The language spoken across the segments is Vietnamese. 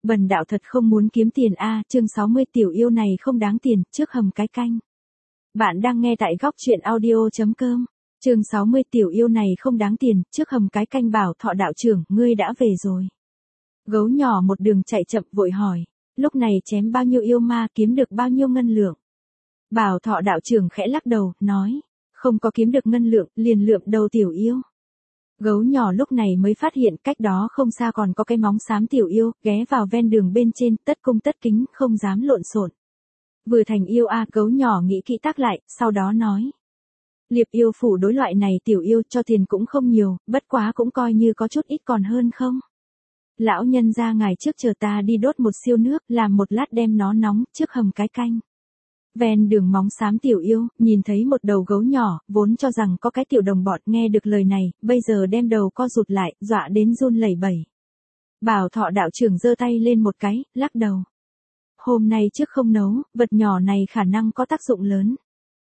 Bần đạo thật không muốn kiếm tiền a, chương 60 tiểu yêu này không đáng tiền, trước hầm cái canh. Bạn đang nghe tại góc truyện audio.com. Chương 60 tiểu yêu này không đáng tiền, trước hầm cái canh. Bảo Thọ đạo trưởng, ngươi đã về rồi. Gấu nhỏ một đường chạy chậm vội hỏi, lúc này chém bao nhiêu yêu ma, kiếm được bao nhiêu ngân lượng? Bảo Thọ đạo trưởng khẽ lắc đầu, nói, không có kiếm được ngân lượng, liền lượm đầu tiểu yêu. Gấu nhỏ lúc này mới phát hiện cách đó không xa còn có cái móng xám tiểu yêu, ghé vào ven đường bên trên, tất cung tất kính, không dám lộn xộn. Vừa thành yêu a, gấu nhỏ nghĩ kỹ tác lại, sau đó nói. Liệp yêu phủ đối loại này tiểu yêu cho tiền cũng không nhiều, bất quá cũng coi như có chút ít còn hơn không? Lão nhân ra ngài trước chờ ta đi đốt một siêu nước, làm một lát đem nó nóng, trước hầm cái canh. Ven đường móng xám tiểu yêu, nhìn thấy một đầu gấu nhỏ, vốn cho rằng có cái tiểu đồng bọn nghe được lời này, bây giờ đem đầu co rụt lại, dọa đến run lẩy bẩy. Bảo Thọ đạo trưởng giơ tay lên một cái, lắc đầu. Hôm nay trước không nấu, vật nhỏ này khả năng có tác dụng lớn.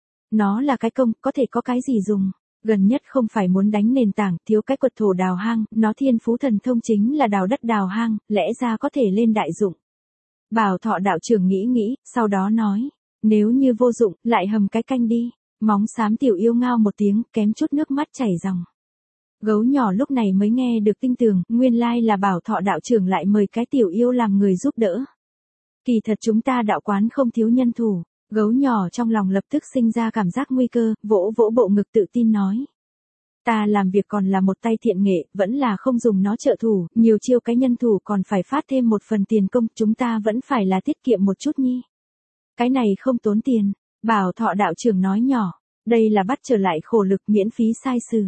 Nó là cái công, có thể có cái gì dùng. Gần nhất không phải muốn đánh nền tảng, thiếu cái quật thổ đào hang, nó thiên phú thần thông chính là đào đất đào hang, lẽ ra có thể lên đại dụng. Bảo Thọ đạo trưởng nghĩ nghĩ, sau đó nói. Nếu như vô dụng, lại hầm cái canh đi. Móng xám tiểu yêu ngao một tiếng, kém chút nước mắt chảy ròng. Gấu nhỏ lúc này mới nghe được tinh tường, nguyên lai là Bảo Thọ đạo trưởng lại mời cái tiểu yêu làm người giúp đỡ. Kỳ thật chúng ta đạo quán không thiếu nhân thủ. Gấu nhỏ trong lòng lập tức sinh ra cảm giác nguy cơ, vỗ vỗ bộ ngực tự tin nói. Ta làm việc còn là một tay thiện nghệ, vẫn là không dùng nó trợ thủ, nhiều chiêu cái nhân thủ còn phải phát thêm một phần tiền công, chúng ta vẫn phải là tiết kiệm một chút nhi. Cái này không tốn tiền, Bảo Thọ đạo trưởng nói nhỏ, đây là bắt trở lại khổ lực miễn phí sai sử.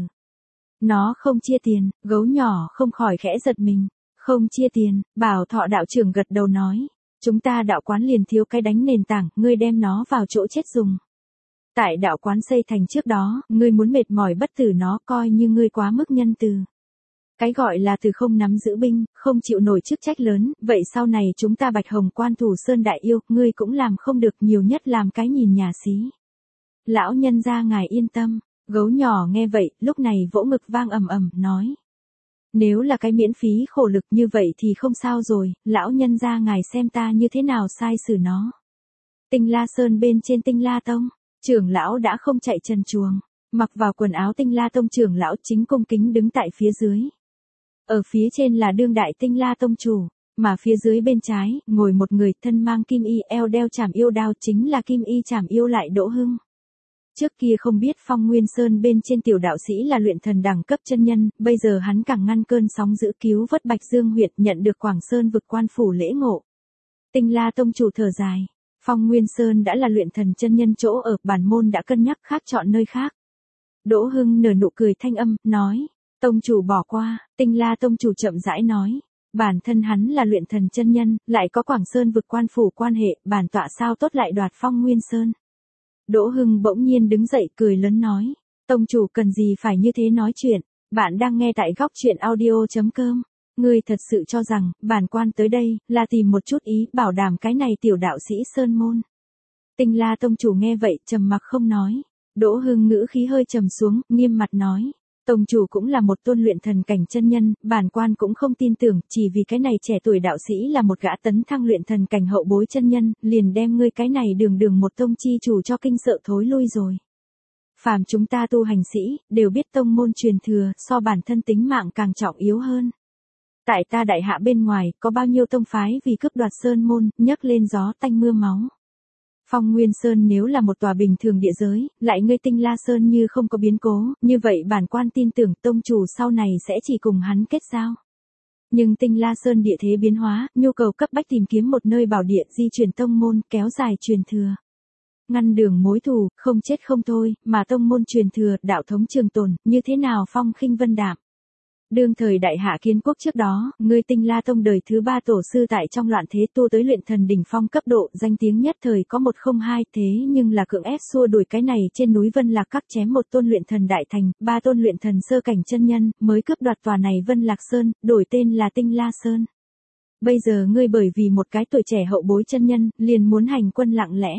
Nó không chia tiền, gấu nhỏ không khỏi khẽ giật mình, không chia tiền, Bảo Thọ đạo trưởng gật đầu nói, chúng ta đạo quán liền thiếu cái đánh nền tảng, ngươi đem nó vào chỗ chết dùng. Tại đạo quán xây thành trước đó, ngươi muốn mệt mỏi bất tử nó coi như ngươi quá mức nhân từ. Cái gọi là từ không nắm giữ binh, không chịu nổi chức trách lớn, vậy sau này chúng ta Bạch Hồng Quan thủ sơn đại yêu, ngươi cũng làm không được, nhiều nhất làm cái nhìn nhà xí. Lão nhân gia ngài yên tâm, gấu nhỏ nghe vậy, lúc này vỗ ngực vang ầm ầm, nói. Nếu là cái miễn phí khổ lực như vậy thì không sao rồi, lão nhân gia ngài xem ta như thế nào sai xử nó. Tinh La Sơn bên trên Tinh La Tông, trưởng lão đã không chạy trần truồng, mặc vào quần áo Tinh La Tông trưởng lão chính cung kính đứng tại phía dưới. Ở phía trên là đương đại Tinh La Tông chủ, mà phía dưới bên trái, ngồi một người thân mang kim y eo đeo chảm yêu đao chính là kim y chảm yêu lại Đỗ Hưng. Trước kia không biết Phong Nguyên Sơn bên trên tiểu đạo sĩ là luyện thần đẳng cấp chân nhân, bây giờ hắn càng ngăn cơn sóng dữ cứu vớt Bạch Dương huyệt nhận được Quảng Sơn vực quan phủ lễ ngộ. Tinh La Tông chủ thở dài, Phong Nguyên Sơn đã là luyện thần chân nhân chỗ ở, bản môn đã cân nhắc khác chọn nơi khác. Đỗ Hưng nở nụ cười thanh âm, nói. Tông chủ bỏ qua, Tinh La Tông chủ chậm rãi nói, bản thân hắn là luyện thần chân nhân, lại có Quảng Sơn vực quan phủ quan hệ, bản tọa sao tốt lại đoạt Phong Nguyên Sơn. Đỗ Hưng bỗng nhiên đứng dậy cười lớn nói, tông chủ cần gì phải như thế nói chuyện, bạn đang nghe tại góc truyện audio.com, ngươi thật sự cho rằng, bản quan tới đây, là tìm một chút ý, bảo đảm cái này tiểu đạo sĩ Sơn Môn. Tinh La Tông chủ nghe vậy, trầm mặc không nói, Đỗ Hưng ngữ khí hơi trầm xuống, nghiêm mặt nói. Tông chủ cũng là một tôn luyện thần cảnh chân nhân, bản quan cũng không tin tưởng, chỉ vì cái này trẻ tuổi đạo sĩ là một gã tấn thăng luyện thần cảnh hậu bối chân nhân, liền đem ngươi cái này đường một tông chi chủ cho kinh sợ thối lui rồi. Phàm chúng ta tu hành sĩ, đều biết tông môn truyền thừa, so bản thân tính mạng càng trọng yếu hơn. Tại ta đại hạ bên ngoài, có bao nhiêu tông phái vì cướp đoạt sơn môn, nhấc lên gió tanh mưa máu. Phong Nguyên Sơn nếu là một tòa bình thường địa giới, lại ngươi Tinh La Sơn như không có biến cố, như vậy bản quan tin tưởng tông chủ sau này sẽ chỉ cùng hắn kết giao. Nhưng Tinh La Sơn địa thế biến hóa, nhu cầu cấp bách tìm kiếm một nơi bảo địa di truyền tông môn, kéo dài truyền thừa. Ngăn đường mối thù, không chết không thôi, mà tông môn truyền thừa, đạo thống trường tồn, như thế nào phong khinh vân đạm. Đương thời đại hạ kiến quốc trước đó, ngươi Tinh La Tông đời thứ 3 tổ sư tại trong loạn thế tu tới luyện thần đỉnh phong cấp độ, danh tiếng nhất thời có 102, thế nhưng là cưỡng ép xua đuổi cái này trên núi Vân Lạc Các chém một tôn luyện thần đại thành, 3 tôn luyện thần sơ cảnh chân nhân, mới cướp đoạt tòa này Vân Lạc Sơn, đổi tên là Tinh La Sơn. Bây giờ ngươi bởi vì một cái tuổi trẻ hậu bối chân nhân, liền muốn hành quân lặng lẽ.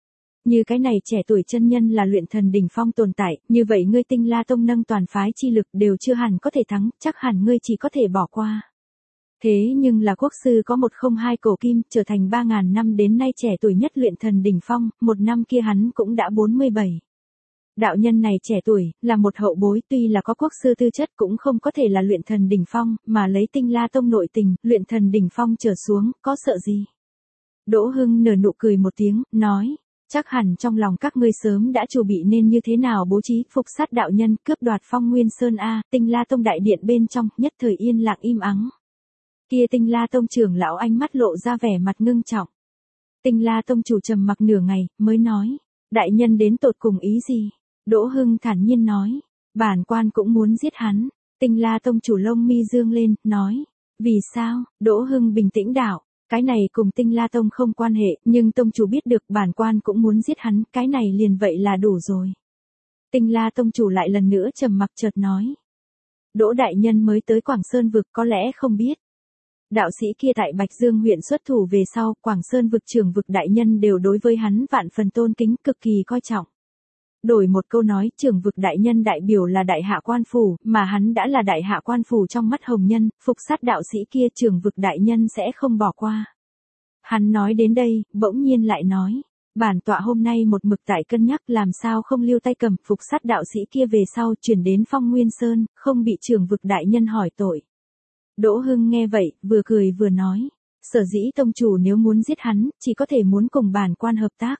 Như cái này trẻ tuổi chân nhân là luyện thần đỉnh phong tồn tại, như vậy ngươi Tinh La Tông nâng toàn phái chi lực đều chưa hẳn có thể thắng, chắc hẳn ngươi chỉ có thể bỏ qua. Thế nhưng là quốc sư có 102 cổ kim, trở thành 3.000 năm đến nay trẻ tuổi nhất luyện thần đỉnh phong, một năm kia hắn cũng đã 47. Đạo nhân này trẻ tuổi, là một hậu bối, tuy là có quốc sư tư chất cũng không có thể là luyện thần đỉnh phong, mà lấy Tinh La Tông nội tình, luyện thần đỉnh phong trở xuống, có sợ gì? Đỗ Hưng nở nụ cười một tiếng, nói, chắc hẳn trong lòng các ngươi sớm đã chuẩn bị nên như thế nào bố trí phục sát đạo nhân cướp đoạt Phong Nguyên Sơn a. Tinh La Tông đại điện bên trong, nhất thời yên lặng im ắng. Kia Tinh La Tông trưởng lão ánh mắt lộ ra vẻ mặt ngưng trọng. Tinh La Tông chủ trầm mặc nửa ngày, mới nói, đại nhân đến tột cùng ý gì? Đỗ Hưng thản nhiên nói, bản quan cũng muốn giết hắn. Tinh La Tông chủ lông mi dương lên, nói, vì sao? Đỗ Hưng bình tĩnh đạo, cái này cùng Tinh La Tông không quan hệ, nhưng tông chủ biết được bản quan cũng muốn giết hắn, cái này liền vậy là đủ rồi. Tinh La Tông chủ lại lần nữa trầm mặc chợt nói, Đỗ đại nhân mới tới Quảng Sơn vực có lẽ không biết. Đạo sĩ kia tại Bạch Dương huyện xuất thủ về sau, Quảng Sơn vực trưởng vực đại nhân đều đối với hắn vạn phần tôn kính, cực kỳ coi trọng. Đổi một câu nói, trưởng vực đại nhân đại biểu là đại hạ quan phủ, mà hắn đã là đại hạ quan phủ trong mắt hồng nhân, phục sát đạo sĩ kia trưởng vực đại nhân sẽ không bỏ qua. Hắn nói đến đây, bỗng nhiên lại nói, bản tọa hôm nay một mực tại cân nhắc làm sao không lưu tay cầm phục sát đạo sĩ kia về sau chuyển đến Phong Nguyên Sơn, không bị trưởng vực đại nhân hỏi tội. Đỗ Hưng nghe vậy, vừa cười vừa nói, sở dĩ tông chủ nếu muốn giết hắn, chỉ có thể muốn cùng bản quan hợp tác.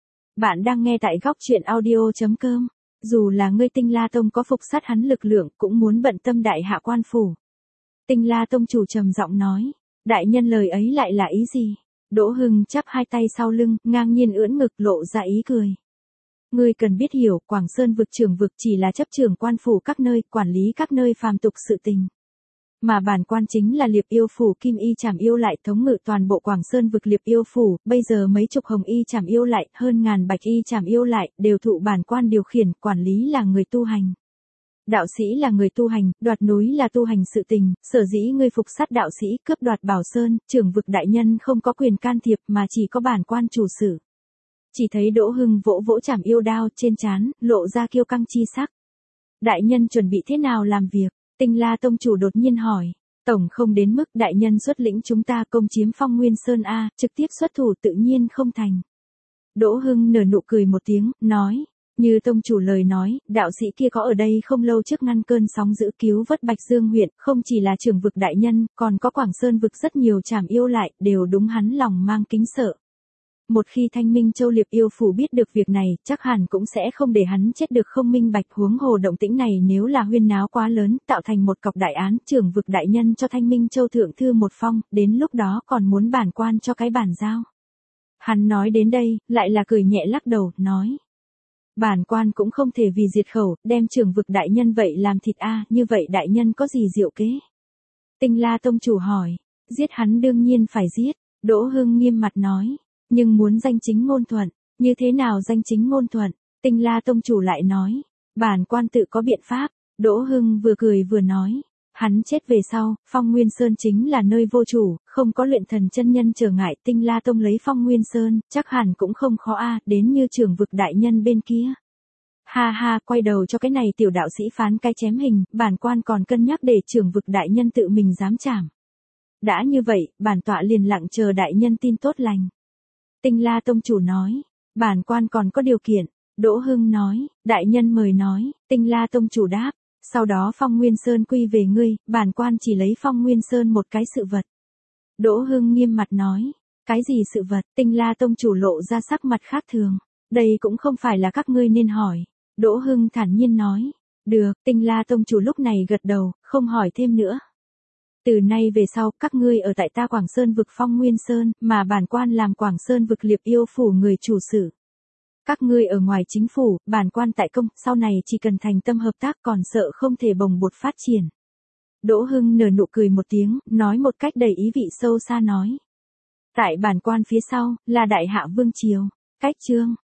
Bạn đang nghe tại góc truyện audio.com. Dù là ngươi Tinh La Tông có phục sát hắn lực lượng, cũng muốn bận tâm đại hạ quan phủ. Tinh La Tông chủ trầm giọng nói, đại nhân lời ấy lại là ý gì? Đỗ Hưng chắp hai tay sau lưng, ngang nhiên ưỡn ngực lộ ra ý cười. Ngươi cần biết hiểu, Quảng Sơn vực trưởng vực chỉ là chấp trưởng quan phủ các nơi, quản lý các nơi phàm tục sự tình. Mà bản quan chính là Liệp Yêu phủ Kim Y Trảm Yêu lại thống ngự toàn bộ Quảng Sơn vực Liệp Yêu phủ, bây giờ mấy chục Hồng Y Trảm Yêu lại, hơn ngàn Bạch Y Trảm Yêu lại, đều thụ bản quan điều khiển, quản lý là người tu hành. Đạo sĩ là người tu hành, đoạt núi là tu hành sự tình, sở dĩ ngươi phục sát đạo sĩ cướp đoạt Bảo Sơn, trưởng vực đại nhân không có quyền can thiệp mà chỉ có bản quan chủ sự. Chỉ thấy Đỗ Hưng vỗ vỗ Trảm Yêu đao trên trán, lộ ra kiêu căng chi sắc. Đại nhân chuẩn bị thế nào làm việc? Tinh La Tông chủ đột nhiên hỏi, tổng không đến mức đại nhân xuất lĩnh chúng ta công chiếm Phong Nguyên Sơn a, trực tiếp xuất thủ tự nhiên không thành. Đỗ Hưng nở nụ cười một tiếng, nói, như tông chủ lời nói, đạo sĩ kia có ở đây không lâu trước ngăn cơn sóng dữ cứu vớt Bạch Dương huyện, không chỉ là trưởng vực đại nhân, còn có Quảng Sơn vực rất nhiều Trảm Yêu lại, đều đúng hắn lòng mang kính sợ. Một khi Thanh Minh Châu Liệp Yêu phủ biết được việc này, chắc hẳn cũng sẽ không để hắn chết được không minh bạch, huống hồ động tĩnh này nếu là huyên náo quá lớn, tạo thành một cọc đại án, trưởng vực đại nhân cho Thanh Minh Châu thượng thư một phong, đến lúc đó còn muốn bản quan cho cái bản giao. Hắn nói đến đây, lại là cười nhẹ lắc đầu, nói, bản quan cũng không thể vì diệt khẩu, đem trưởng vực đại nhân vậy làm thịt a, như vậy đại nhân có gì diệu kế? Tinh La Tông chủ hỏi, giết hắn đương nhiên phải giết. Đỗ Hưng nghiêm mặt nói, nhưng muốn danh chính ngôn thuận, như thế nào danh chính ngôn thuận? Tinh La Tông chủ lại nói, bản quan tự có biện pháp. Đỗ Hưng vừa cười vừa nói, hắn chết về sau, Phong Nguyên Sơn chính là nơi vô chủ, không có luyện thần chân nhân trở ngại, Tinh La Tông lấy Phong Nguyên Sơn, chắc hẳn cũng không khó a, đến như trưởng vực đại nhân bên kia. Ha ha, quay đầu cho cái này tiểu đạo sĩ phán cái chém hình, bản quan còn cân nhắc để trưởng vực đại nhân tự mình dám trảm. Đã như vậy, bản tọa liền lặng chờ đại nhân tin tốt lành. Tinh La Tông chủ nói, bản quan còn có điều kiện. Đỗ Hưng nói, đại nhân mời nói. Tinh La Tông chủ đáp, sau đó Phong Nguyên Sơn quy về ngươi, bản quan chỉ lấy Phong Nguyên Sơn một cái sự vật. Đỗ Hưng nghiêm mặt nói, cái gì sự vật? Tinh La Tông chủ lộ ra sắc mặt khác thường. Đây cũng không phải là các ngươi nên hỏi. Đỗ Hưng thản nhiên nói, được. Tinh La Tông chủ lúc này gật đầu, không hỏi thêm nữa. Từ nay về sau, các ngươi ở tại ta Quảng Sơn vực Phong Nguyên Sơn, mà bản quan làm Quảng Sơn vực Liệp Yêu phủ người chủ sự. Các ngươi ở ngoài chính phủ, bản quan tại công, sau này chỉ cần thành tâm hợp tác còn sợ không thể bồng bột phát triển. Đỗ Hưng nở nụ cười một tiếng, nói một cách đầy ý vị sâu xa nói. Tại bản quan phía sau, là Đại Hạ Vương Triều. Cách chương.